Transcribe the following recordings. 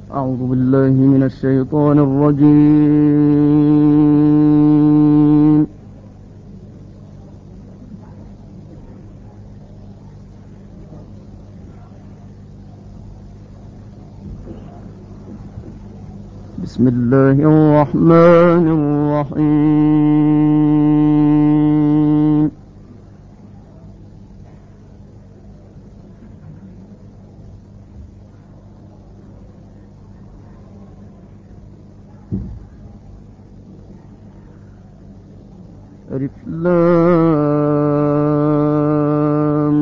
أعوذ بالله من الشيطان الرجيم. بسم الله الرحمن الرحيم. ألف لام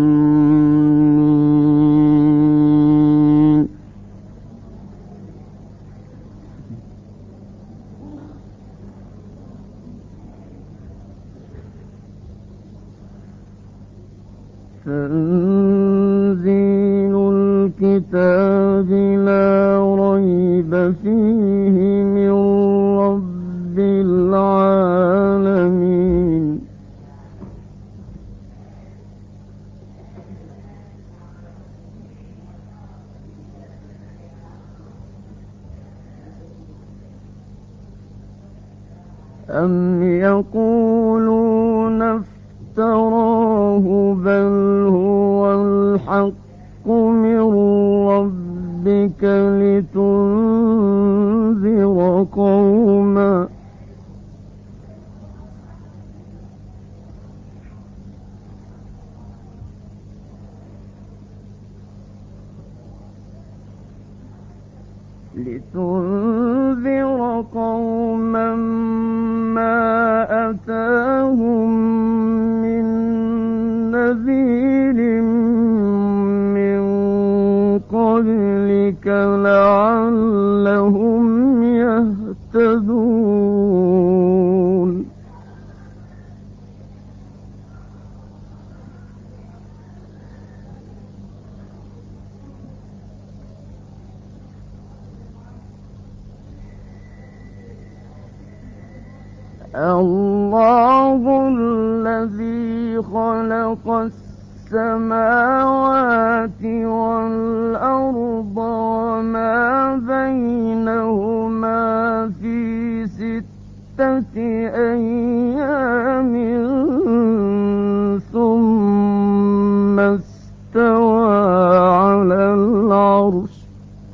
ميم. تنزيل الكتاب لا ريب فيه من رب العالمين. أم يقولون افتراه بل هو الحق من ربك لتنذر قوما ما أتاهم من نذير من قبلك لعلهم يهتدون. الله الذي خلق السماوات والأرض وما بينهما في 6 أيام ثم استوى على العرش.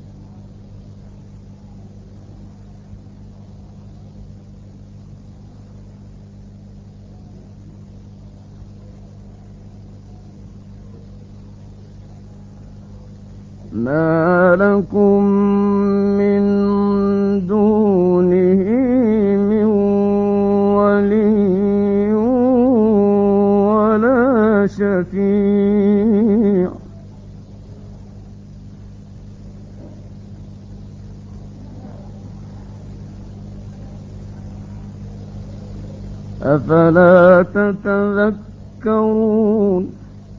ما لكم من دونه من ولي ولا شفيع أفلا تتذكرون.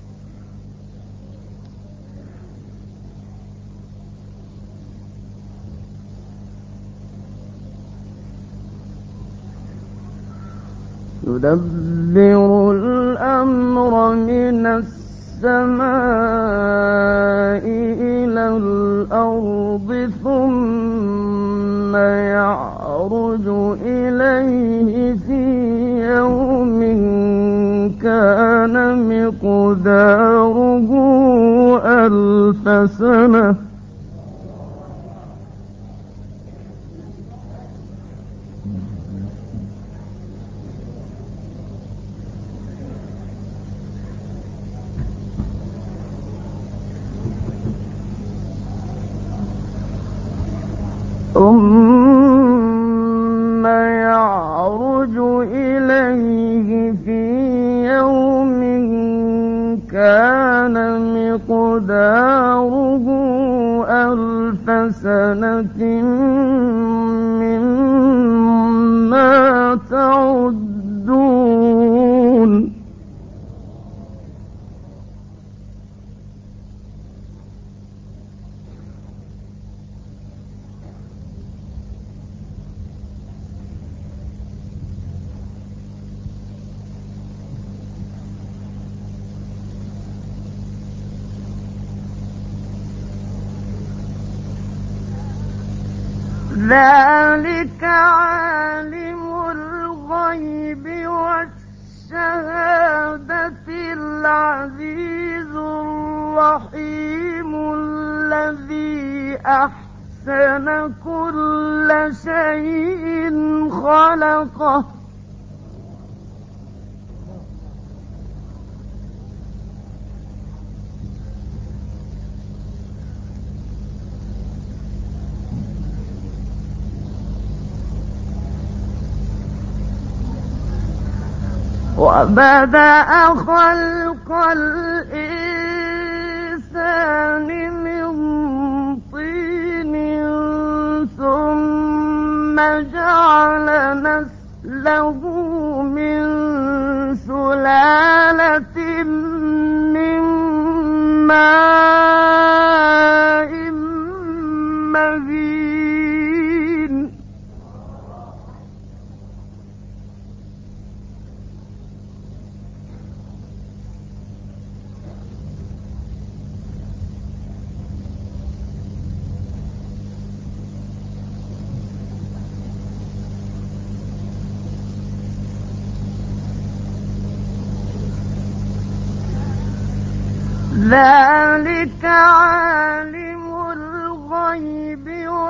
يدبر الأمر من السماء إلى الأرض ثم يعرج إليه في يوم كان مقداره 1000 سنة ثم يعرج إليه في يوم كان مقداره 1000 سنة مما تعدون. ذلك عالم الغيب والشهادة العزيز الرحيم الذي أحسن كل شيء خلقه وبدأ خلق الإنسان من طين ثم جعل نسله من سلالة من ماء مهين ذلك عالم الغيب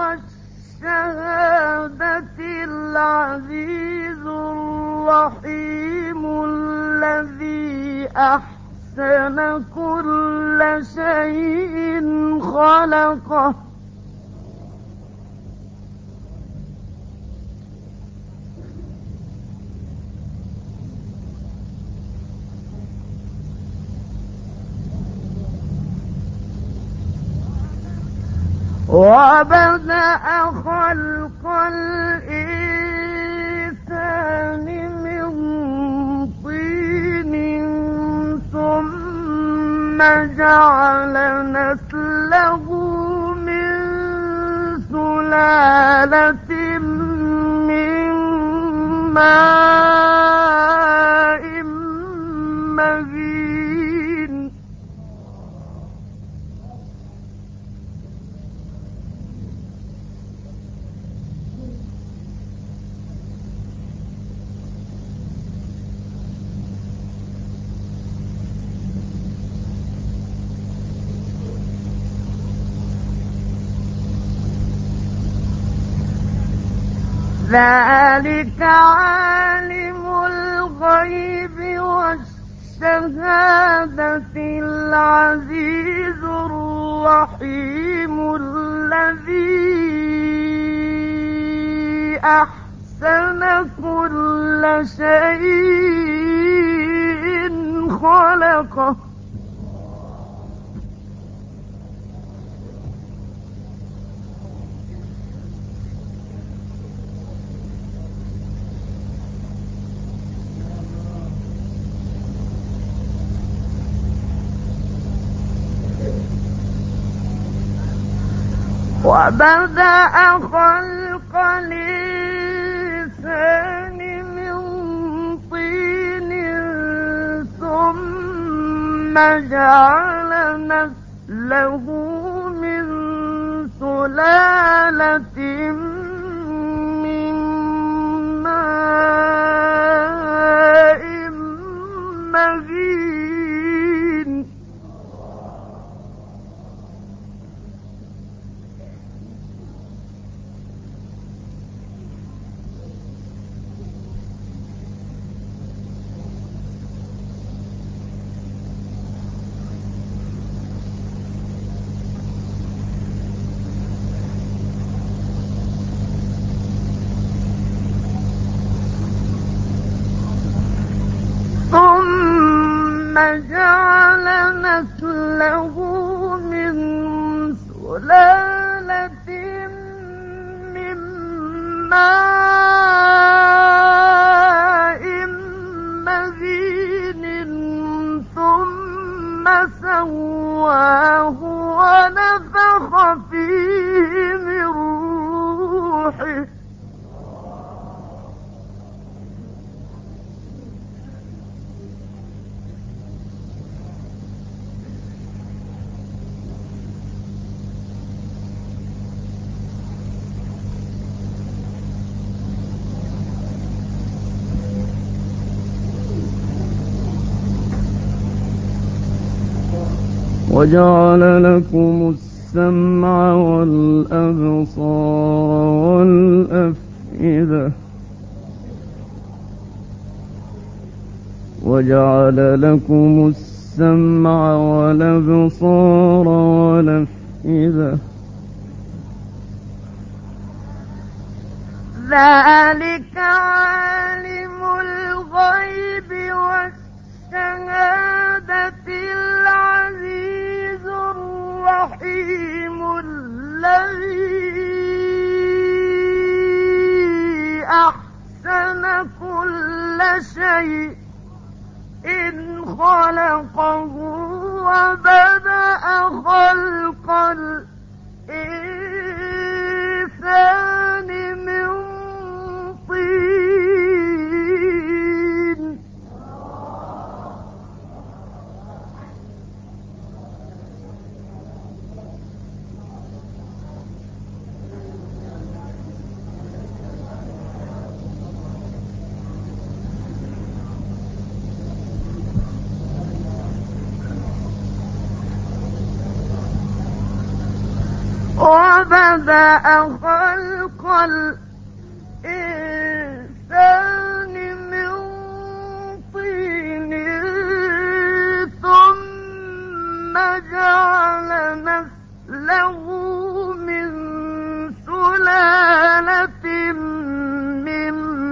والشهادة العزيز الرحيم الذي أحسن كل شيء خلقه وبدأ خلق الإنسان من طين ثم جعل نسله من سلالة من ماء مهين ذلك عالم الغيب والشهادة العزيز الرحيم الذي أحسن كل شيء خلقه وبدأ خلق الإنسان من طين ثم جعل نسله من سلالة من ماء مهين ثم جعل نسله من سلالة من ماء مهين ثم سواه ونفخ فيه من روحه وجعل لكم السمع والأبصار والأفئدة وجعل لكم السمع والأبصار والأفئدة ذلك عالم الغيب والشهادة العزيز الرحيم الذي أحسن كل شيء إن خلقه وبدأ خلق الإنسان من طين وبدأ خلق الإنسان من طين ثم جعل نسله من سلالة من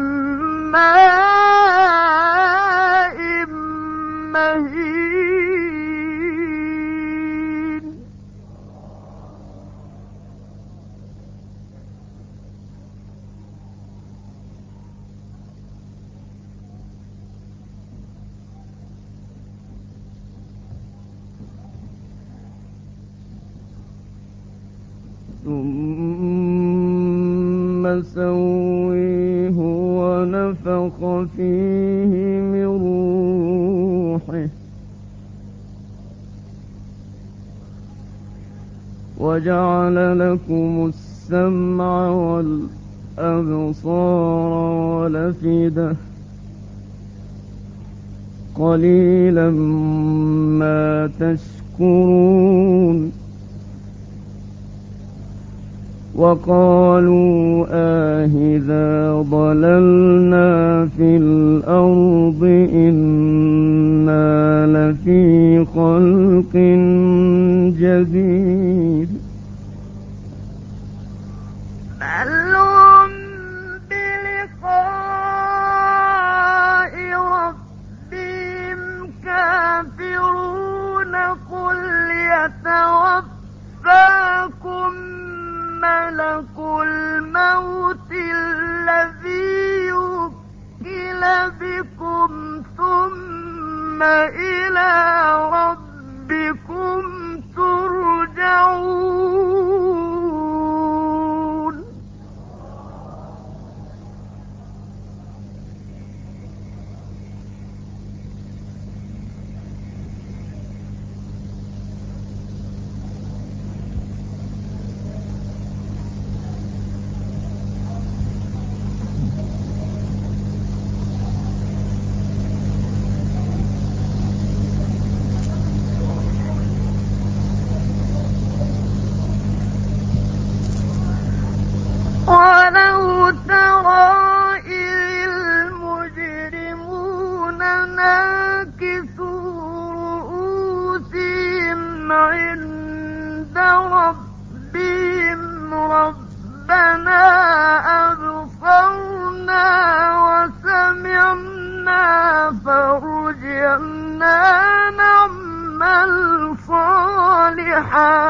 ماء مهين ثم سويه ونفخ فيه من روحه وجعل لكم السمع والأبصار والأفئدة قليلا ما تشكرون وقالوا أإذا ضللنا في الأرض إنا لفي خلق جديد بل هم بلقاء ربهم كافرون قل يتوفاكم ملك الموت الذي وكل بكم ثم إلى ربكم ترجعون ولو ترى إذ المجرمون ناكسوا رؤوسهم عند ربهم ربنا أبصرنا وسمعنا فارجعنا نعمل صالحا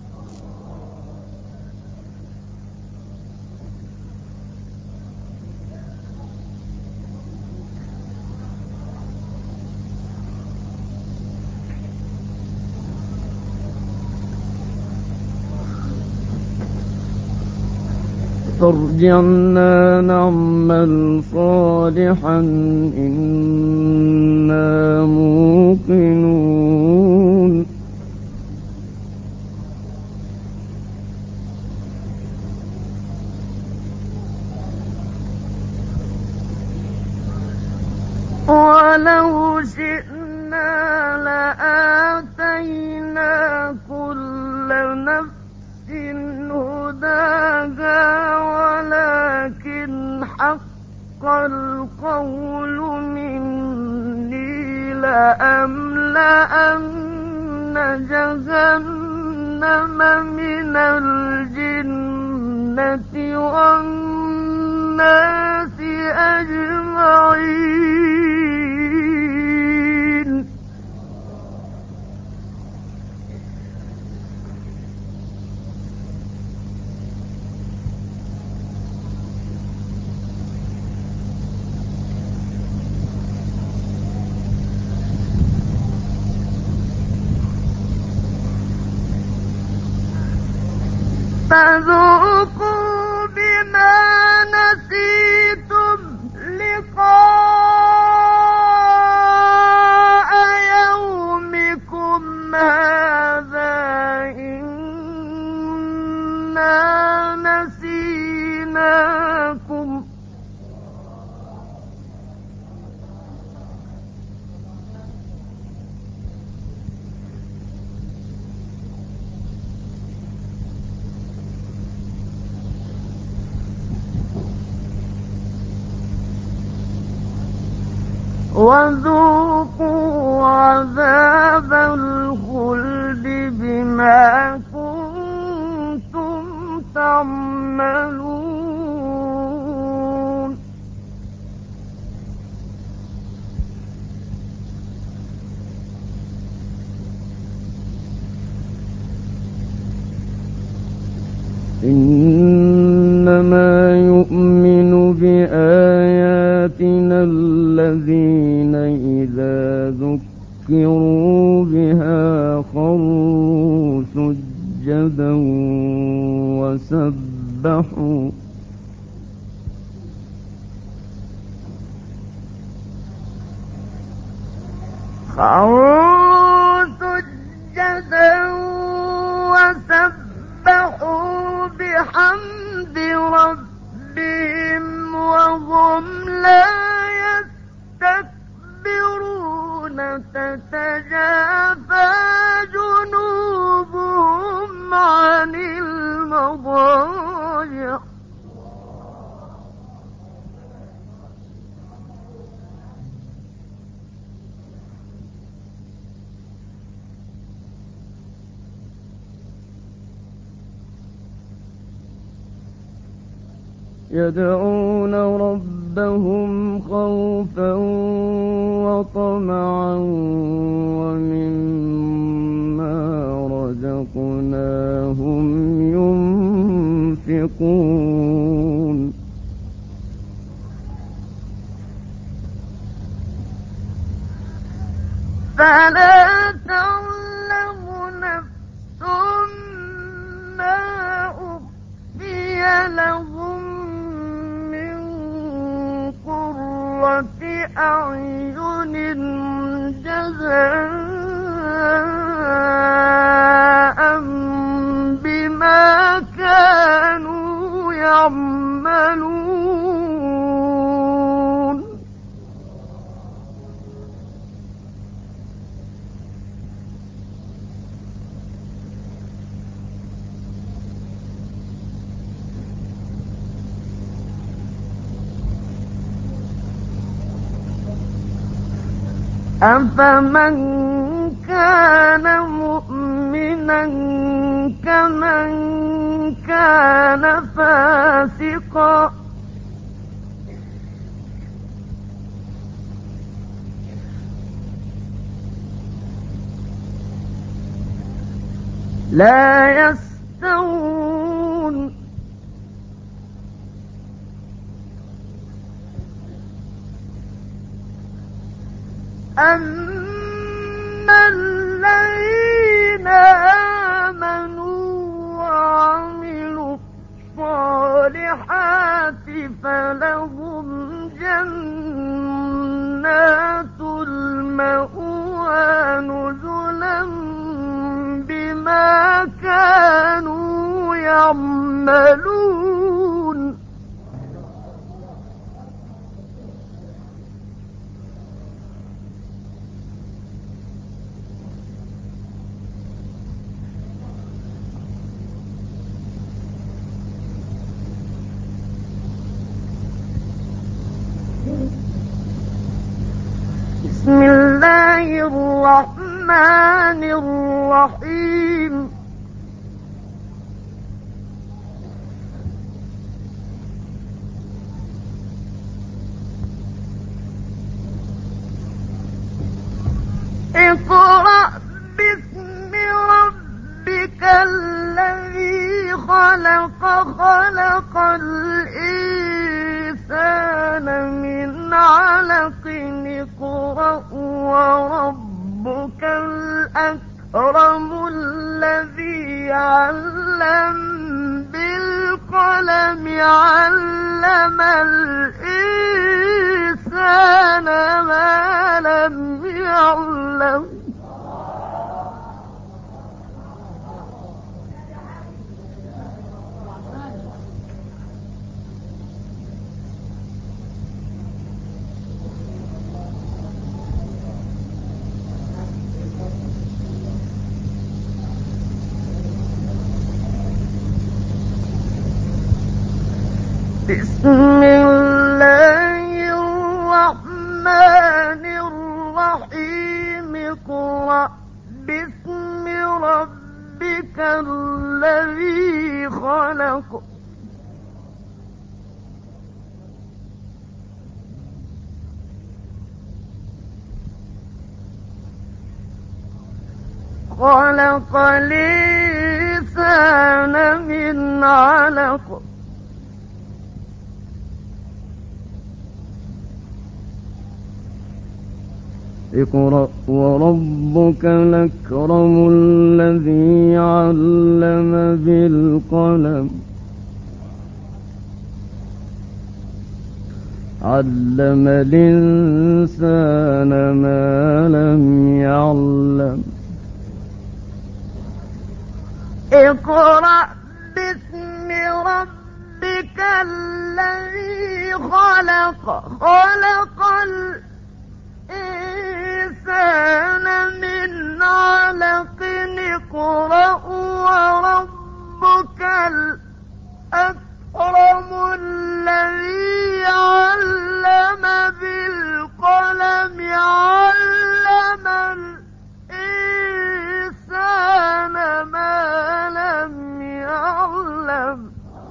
فارجعنا نعمل صالحا إنا موقنون ولو شئنا لآتينا آتينا كل نفس هداها ولكن حق القول مني لأملأن جهنم من الجنة والناس أجمعين. فذوقوا بما نسيتم لقاء يومكم هذا إنا نسيناكم وذوقوا عذاب الخلد بما كنتم تعملون. إنما يؤمن بآياتنا الذين إذا ذكروا بها خروا سجدا وسبحوا بحمد ربهم وهم لا يستكبرون تتجافى جنوبهم عن المضاجع يدعون ربهم خوفا وطمعا ومما رزقناهم ينفقون. فلا تعلم نفس ما أخفي لهم أعين جزاء بما كانوا يعملون. أفمن كان مؤمنا كمن كان فاسقا لا يستوون. أما الذين آمنوا وعملوا الصالحات فلهم جنات المأوى نزلا بما كانوا يعملون. الرحمن الرحيم اقرأ باسم ربك الذي خلق خلق الإنسان من علق اقرأ وربك الأكرم الذي علم بالقلم علم الإنسان ما لم يعلم بسم الله الرحمن الرحيم اقرأ باسم ربك الذي خلق خلق الإنسان من علق اقرأ وربك الأكرم الذي علم بالقلم علم الإنسان ما لم يعلم اقرأ باسم ربك الذي خلق خلق الإنسان من علق اقرأ وربك الأكرم الذي علم بالقلم علم الإنسان ما لم يعلم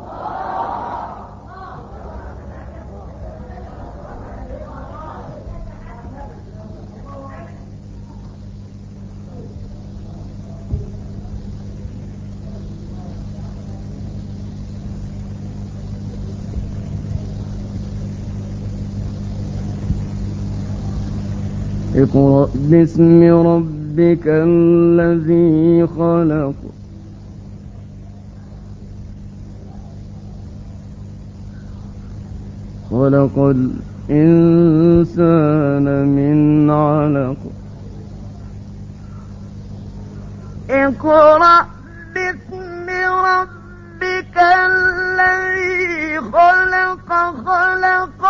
اقرأ باسم ربك الذي خلق خلق الإنسان من علق اقرأ باسم ربك الذي خلق خلق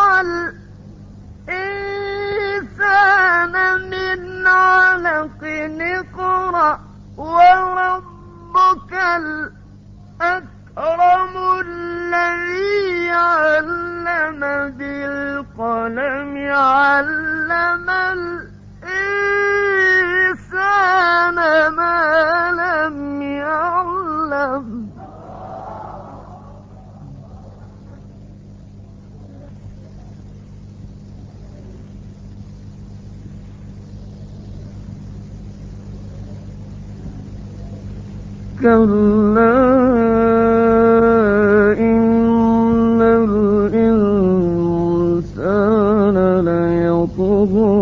الإنسان من علق اقرأ وربك الأكرم الذي علم بالقلم علم الإنسان ما لم يعلم كلا إن الإنسان ليطغى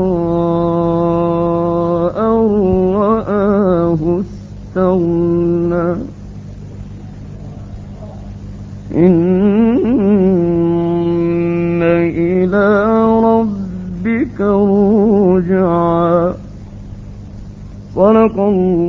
أن رآه استغنى إن إلى ربك رجعا صدق الله